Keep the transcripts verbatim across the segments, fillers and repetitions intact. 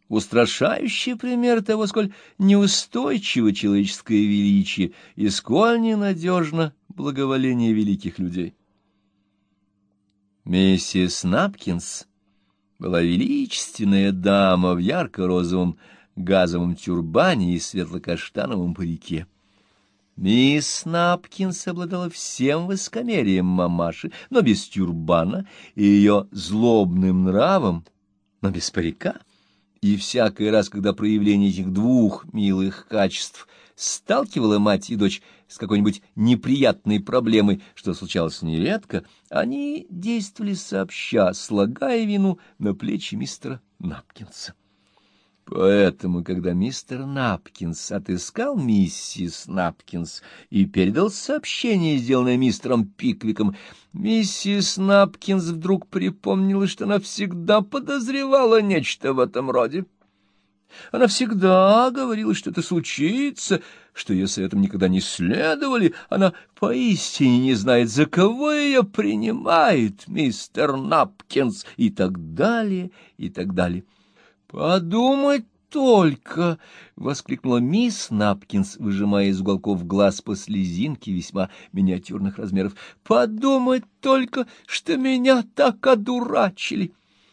устрашающий пример того, сколь неустойчиво человеческое величие и сколь ненадежно благоволение великих людей. Миссис Напкинс была величественная дама в ярко-розовом газовом тюрбане и светло-каштановом парике. Мисс Напкинс обладала всем высокомерием мамаши, но без тюрбана, и ее злобным нравом, но без парика. И всякий раз, когда проявление этих двух милых качеств сталкивало мать и дочь с какой-нибудь неприятной проблемой, что случалось нередко, они действовали сообща, слагая вину на плечи мистера Напкинса. Поэтому, когда мистер Напкинс отыскал миссис Напкинс и передал сообщение, сделанное мистером Пиквиком, миссис Напкинс вдруг припомнила, что она всегда подозревала нечто в этом роде. Она всегда говорила, что это случится, что ее советам никогда не следовали. Она поистине не знает, за кого ее принимает мистер Напкинс, и так далее, и так далее. «Подумать только!» — воскликнула мисс Напкинс, выжимая из уголков глаз по слезинке весьма миниатюрных размеров. «Подумать только, что меня так одурачили!»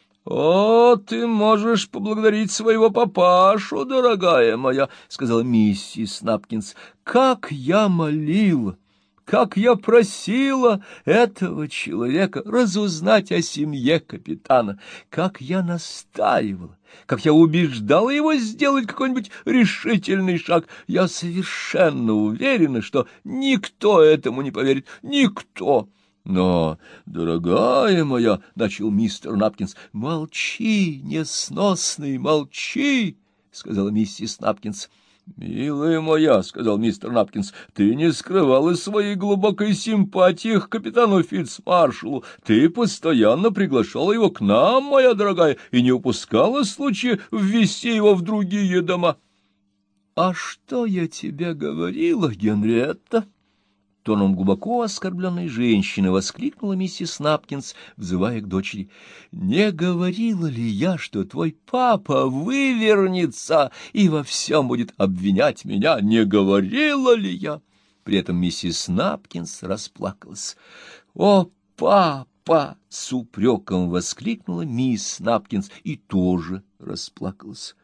«О, ты можешь поблагодарить своего папашу, дорогая моя!» — сказала миссис Напкинс. «Как я молила! Как я просила этого человека разузнать о семье капитана, как я настаивала, как я убеждала его сделать какой-нибудь решительный шаг. Я совершенно уверена, что никто этому не поверит, никто. Но, дорогая моя, — начал мистер Напкинс. — Молчи, несносный, молчи, — сказала миссис Напкинс. — Милая моя, — сказал мистер Напкинс, — ты не скрывала своей глубокой симпатии к капитану Фитцмаршалу. Ты постоянно приглашала его к нам, моя дорогая, и не упускала случая ввести его в другие дома. — А что я тебе говорила, Генриетта? — тоном глубоко оскорбленной женщины воскликнула миссис Напкинс, взывая к дочери. — Не говорила ли я, что твой папа вывернется и во всем будет обвинять меня? Не говорила ли я? При этом миссис Напкинс расплакалась. — О, папа! — с упреком воскликнула мисс Напкинс и тоже расплакалась.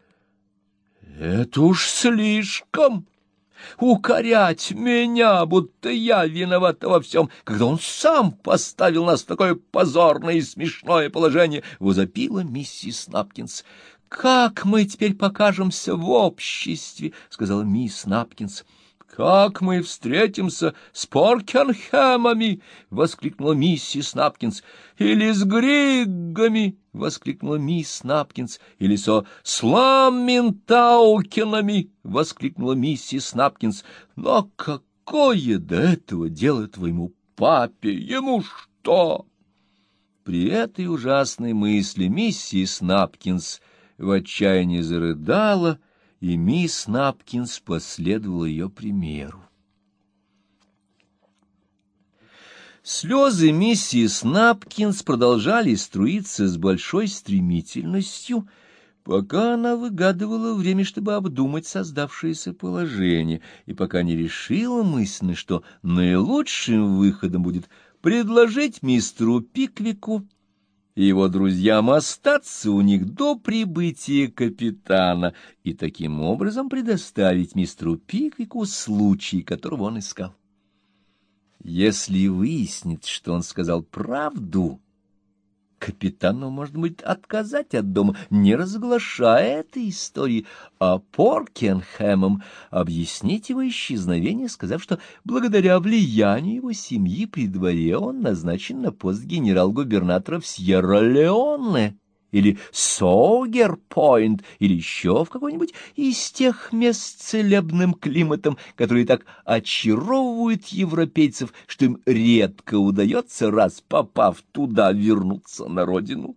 — Это уж слишком! Укорять меня, будто я виновата во всем, когда он сам поставил нас в такое позорное и смешное положение, — возопила миссис Напкинс. — Как мы теперь покажемся в обществе? — сказала мисс Напкинс. — Как мы встретимся с Поркенхэмами? — воскликнула миссис Напкинс. — Или с Григгами? — воскликнула мисс Напкинс. — Или со Сламминтаукенами? — воскликнула миссис Напкинс. — Но какое до этого дело твоему папе? Ему что? При этой ужасной мысли миссис Напкинс в отчаянии зарыдала, и мисс Напкинс последовала ее примеру. Слезы миссис Напкинс продолжали струиться с большой стремительностью, пока она выгадывала время, чтобы обдумать создавшееся положение, и пока не решила мысленно, что наилучшим выходом будет предложить мистеру Пиквику и его друзьям остаться у них до прибытия капитана и таким образом предоставить мистеру Пиквику случай, которого он искал. Если выяснится, что он сказал правду, капитану, может быть, отказать от дома, не разглашая этой истории, а Поркенхэмом объяснить его исчезновение, сказав, что благодаря влиянию его семьи при дворе он назначен на пост генерал-губернатора в Сьерра-Леоне или Согер-Пойнт, или еще в какой-нибудь из тех мест с целебным климатом, которые так очаровывают европейцев, что им редко удается, раз попав туда, вернуться на родину.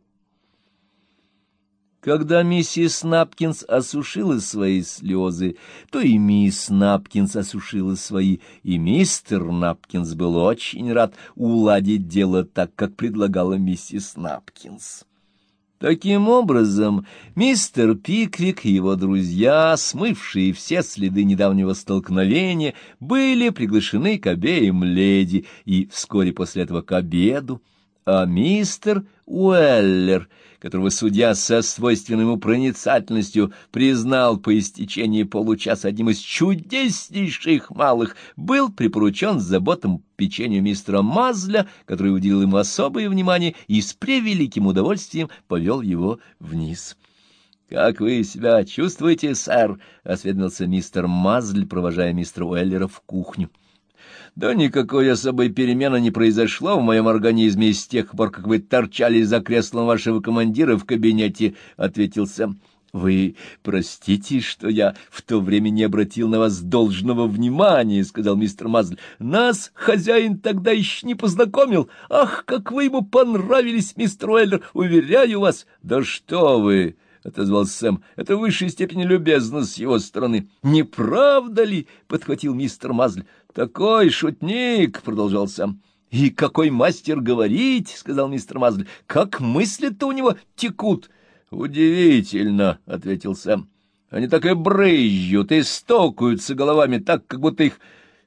Когда миссис Напкинс осушила свои слезы, то и мисс Напкинс осушила свои, и мистер Напкинс был очень рад уладить дело так, как предлагала миссис Напкинс. Таким образом, мистер Пиквик и его друзья, смывшие все следы недавнего столкновения, были приглашены к обеим леди и вскоре после этого к обеду, а мистер Уэллер, которого судья со свойственной ему проницательностью признал по истечении получаса одним из чудеснейших малых, был припоручен с заботам по печенью мистера Мазля, который уделил ему особое внимание и с превеликим удовольствием повел его вниз. — Как вы себя чувствуете, сэр? — осведомился мистер Мазль, провожая мистера Уэллера в кухню. — Да никакой особой перемены не произошло в моем организме с тех пор, как вы торчали за креслом вашего командира в кабинете, — ответил Сэм. — Вы простите, что я в то время не обратил на вас должного внимания, — сказал мистер Мазль. — Нас хозяин тогда еще не познакомил. Ах, как вы ему понравились, мистер Уэллер, уверяю вас. — Да что вы! — отозвался Сэм. — Это в высшей степени любезно с его стороны. — Не правда ли? — подхватил мистер Мазль. — Такой шутник, — продолжал Сэм. — И какой мастер говорить, — сказал мистер Мазль. — Как мысли-то у него текут. — Удивительно, — ответил Сэм. — Они так и брызжут, и стукаются головами так, как будто их...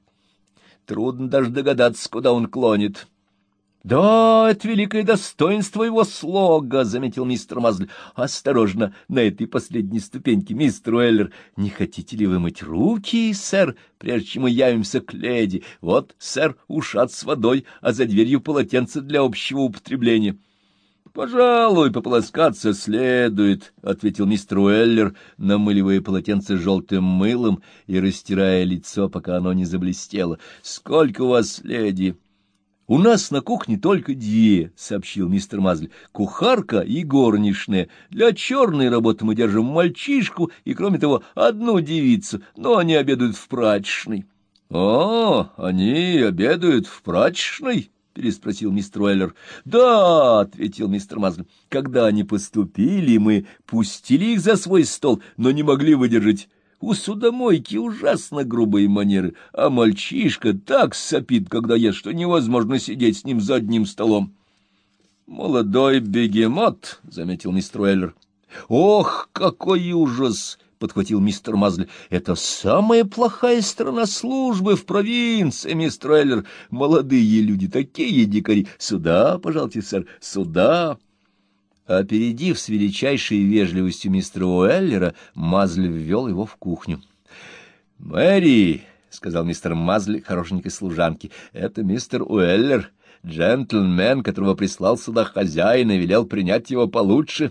Трудно даже догадаться, куда он клонит. — Да, это великое достоинство его слога, — заметил мистер Мазль. — Осторожно, на этой последней ступеньке, мистер Уэллер. Не хотите ли вы мыть руки, сэр, прежде чем мы явимся к леди? Вот, сэр, ушат с водой, а за дверью полотенце для общего употребления. — Пожалуй, пополоскаться следует, — ответил мистер Уэллер, намыливая полотенце желтым мылом и растирая лицо, пока оно не заблестело. — Сколько у вас, леди? — У нас на кухне только две, — сообщил мистер Мазль, — кухарка и горничная. Для черной работы мы держим мальчишку и, кроме того, одну девицу, но они обедают в прачечной. — О, они обедают в прачечной? — переспросил мистер Уэллер. — Да, — ответил мистер Мазль, — когда они поступили, мы пустили их за свой стол, но не могли выдержать. У судомойки ужасно грубые манеры, а мальчишка так сопит, когда ест, что невозможно сидеть с ним за одним столом. — Молодой бегемот, — заметил мистер Уэллер. — Ох, какой ужас! — подхватил мистер Мазль. — Это самая плохая сторона службы в провинции, мистер Уэллер. Молодые люди такие дикари. Сюда, пожалуйста, сэр, сюда. Опередив с величайшей вежливостью мистера Уэллера, Мазль ввел его в кухню. — Мэри, — сказал мистер Мазль хорошенькой служанке, — это мистер Уэллер, джентльмен, которого прислал сюда хозяин и велел принять его получше.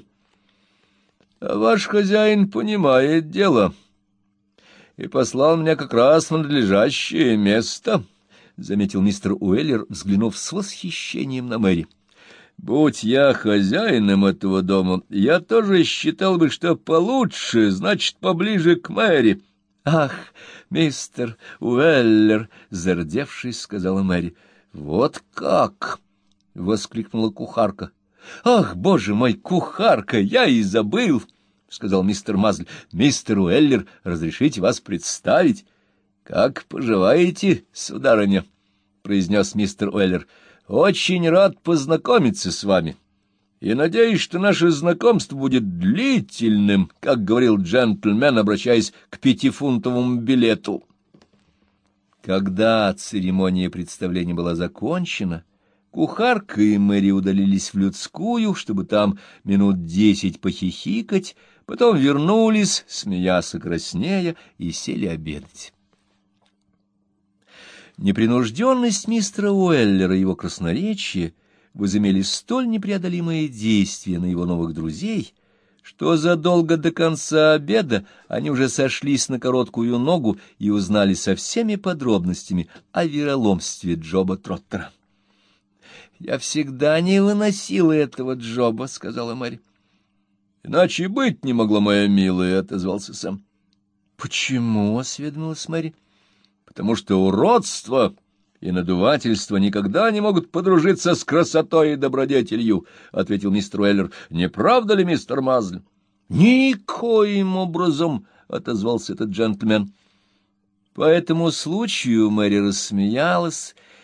— А ваш хозяин понимает дело и послал меня как раз в надлежащее место, — заметил мистер Уэллер, взглянув с восхищением на Мэри. Будь я хозяином этого дома, я тоже считал бы, что получше, значит, поближе к Мэри. — Ах, мистер Уэллер, — зардевшись, сказала Мэри. — Вот как! — воскликнула кухарка. — Ах, боже мой, кухарка, я и забыл! — сказал мистер Мазль. — Мистер Уэллер, разрешите вас представить? — Как поживаете, сударыня? — произнес мистер Уэллер. — Очень рад познакомиться с вами, и надеюсь, что наше знакомство будет длительным, как говорил джентльмен, обращаясь к пятифунтовому билету. Когда церемония представления была закончена, кухарка и Мэри удалились в людскую, чтобы там минут десять похихикать, потом вернулись, смеясь и краснея, и сели обедать. Непринужденность мистера Уэллера и его красноречие возымели столь непреодолимое действие на его новых друзей, что задолго до конца обеда они уже сошлись на короткую ногу и узнали со всеми подробностями о вероломстве Джоба Троттера. — Я всегда не выносила этого Джоба, — сказала Мэри. — Иначе быть не могло, моя милая, — отозвался Сэм. — Почему? — осведомилась Мэри. — Потому что уродство и надувательство никогда не могут подружиться с красотой и добродетелью, — ответил мистер Уэллер. — Не правда ли, мистер Мазль? — Никоим образом, — отозвался этот джентльмен. По этому случаю Мэри рассмеялась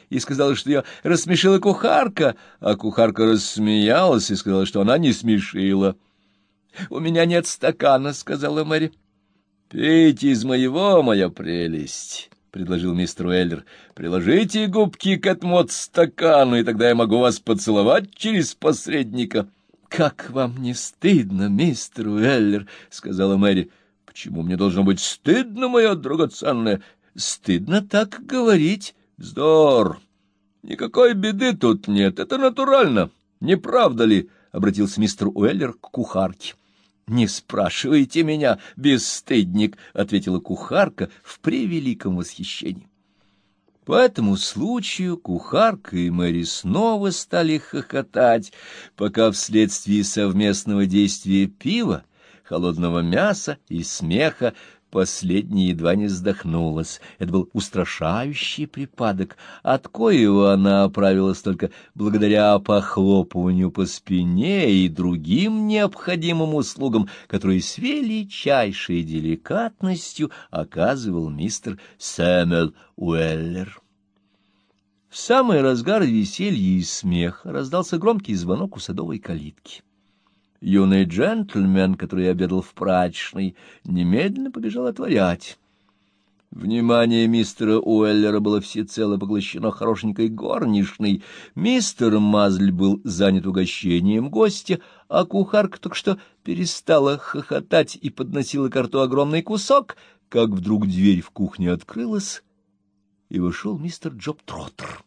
и сказала, что ее рассмешила кухарка, а кухарка рассмеялась и сказала, что она не смешила. — У меня нет стакана, — сказала Мэри. — Пейте из моего, моя прелесть, — предложил мистер Уэллер. — Приложите губки к этому стакану, и тогда я могу вас поцеловать через посредника. — Как вам не стыдно, мистер Уэллер, — сказала Мэри. — Почему мне должно быть стыдно, моя драгоценная? Стыдно так говорить. Вздор! Никакой беды тут нет, это натурально. Не правда ли? — обратился мистер Уэллер к кухарке. — Не спрашивайте меня, бесстыдник, — ответила кухарка в превеликом восхищении. По этому случаю кухарка и Мэри снова стали хохотать, пока вследствие совместного действия пива, холодного мяса и смеха последняя едва не вздохнулась. Это был устрашающий припадок, от коего она оправилась только благодаря похлопыванию по спине и другим необходимым услугам, которые с величайшей деликатностью оказывал мистер Сэмюэл Уэллер. В самый разгар веселья и смеха раздался громкий звонок у садовой калитки. Юный джентльмен, который обедал в прачечной, немедленно побежал отворять. Внимание мистера Уэллера было всецело поглощено хорошенькой горничной. Мистер Мазль был занят угощением гостя, а кухарка только что перестала хохотать и подносила ко рту огромный кусок, как вдруг дверь в кухню открылась, и вошел мистер Джоб Троттер.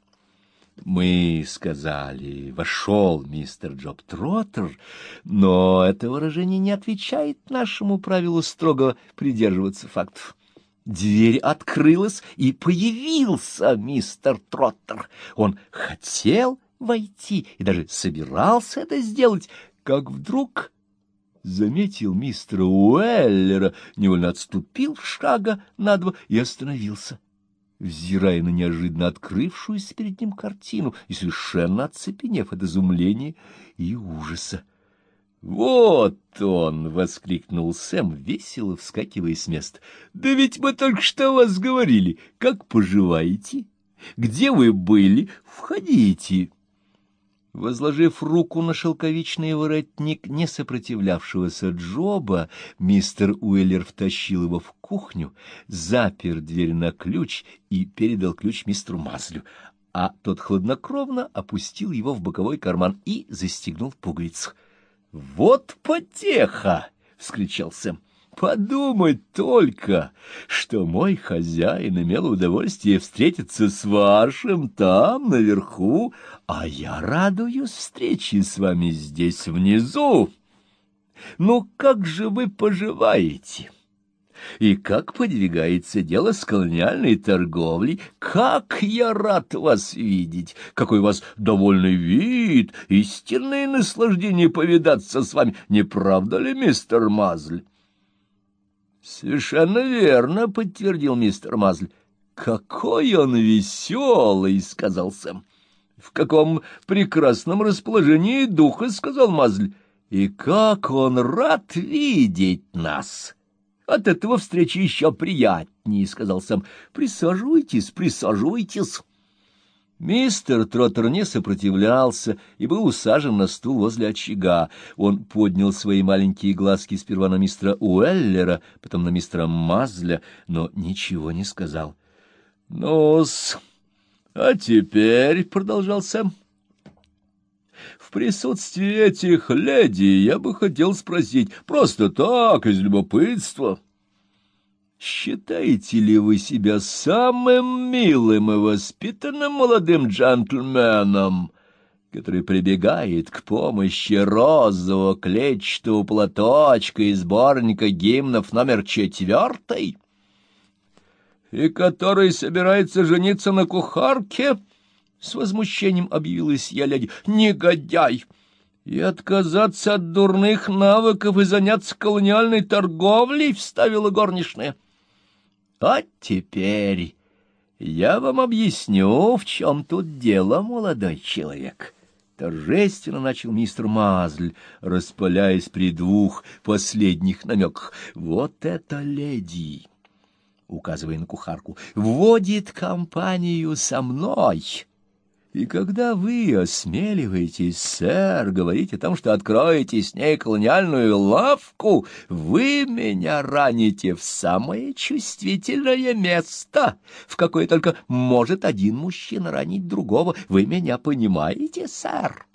Мы сказали «вошел мистер Джоб Троттер», но это выражение не отвечает нашему правилу строго придерживаться фактов. Дверь открылась, и появился мистер Троттер. Он хотел войти и даже собирался это сделать, как вдруг заметил мистера Уэллера, невольно отступил шага на два и остановился, взирая на неожиданно открывшуюся перед ним картину и совершенно оцепенев от изумления и ужаса. «Вот он!» — воскликнул Сэм, весело вскакивая с места. «Да ведь мы только что о вас говорили. Как поживаете? Где вы были? Входите!» Возложив руку на шелковичный воротник не сопротивлявшегося Джоба, мистер Уэллер втащил его в кухню, запер дверь на ключ и передал ключ мистеру Мазлю, а тот хладнокровно опустил его в боковой карман и застегнул пуговицу. «Вот потеха!» — вскричал Сэм. «Подумать только, что мой хозяин имел удовольствие встретиться с вашим там, наверху, а я радуюсь встрече с вами здесь, внизу. Ну, как же вы поживаете? И как подвигается дело с колониальной торговлей? Как я рад вас видеть! Какой у вас довольный вид! Истинное наслаждение повидаться с вами! Не правда ли, мистер Мазль?» «Совершенно верно», — подтвердил мистер Мазль. «Какой он веселый!» — сказал Сэм. «В каком прекрасном расположении духа!» — сказал Мазль. «И как он рад видеть нас!» «От этого встречи еще приятнее», — сказал Сэм. «Присаживайтесь, присаживайтесь». Мистер Троттер не сопротивлялся и был усажен на стул возле очага. Он поднял свои маленькие глазки сперва на мистера Уэллера, потом на мистера Мазля, но ничего не сказал. — Ну-с, а теперь, — продолжал Сэм, — в присутствии этих леди я бы хотел спросить, просто так, из любопытства, считаете ли вы себя самым милым и воспитанным молодым джентльменом, который прибегает к помощи розового клетчатого платочка из сборника гимнов номер четвертый, и который собирается жениться на кухарке? — с возмущением объявилась я леди. — Негодяй! И отказаться от дурных навыков и заняться колониальной торговлей, — вставила горничная. — А теперь я вам объясню, в чем тут дело, молодой человек. Торжественно начал мистер Мазль, распаляясь при двух последних намеках. Вот эта леди, указывая на кухарку, вводит компанию со мной. И когда вы осмеливаетесь, сэр, говорить о том, что откроете с ней колониальную лавку, вы меня раните в самое чувствительное место, в какое только может один мужчина ранить другого. Вы меня понимаете, сэр?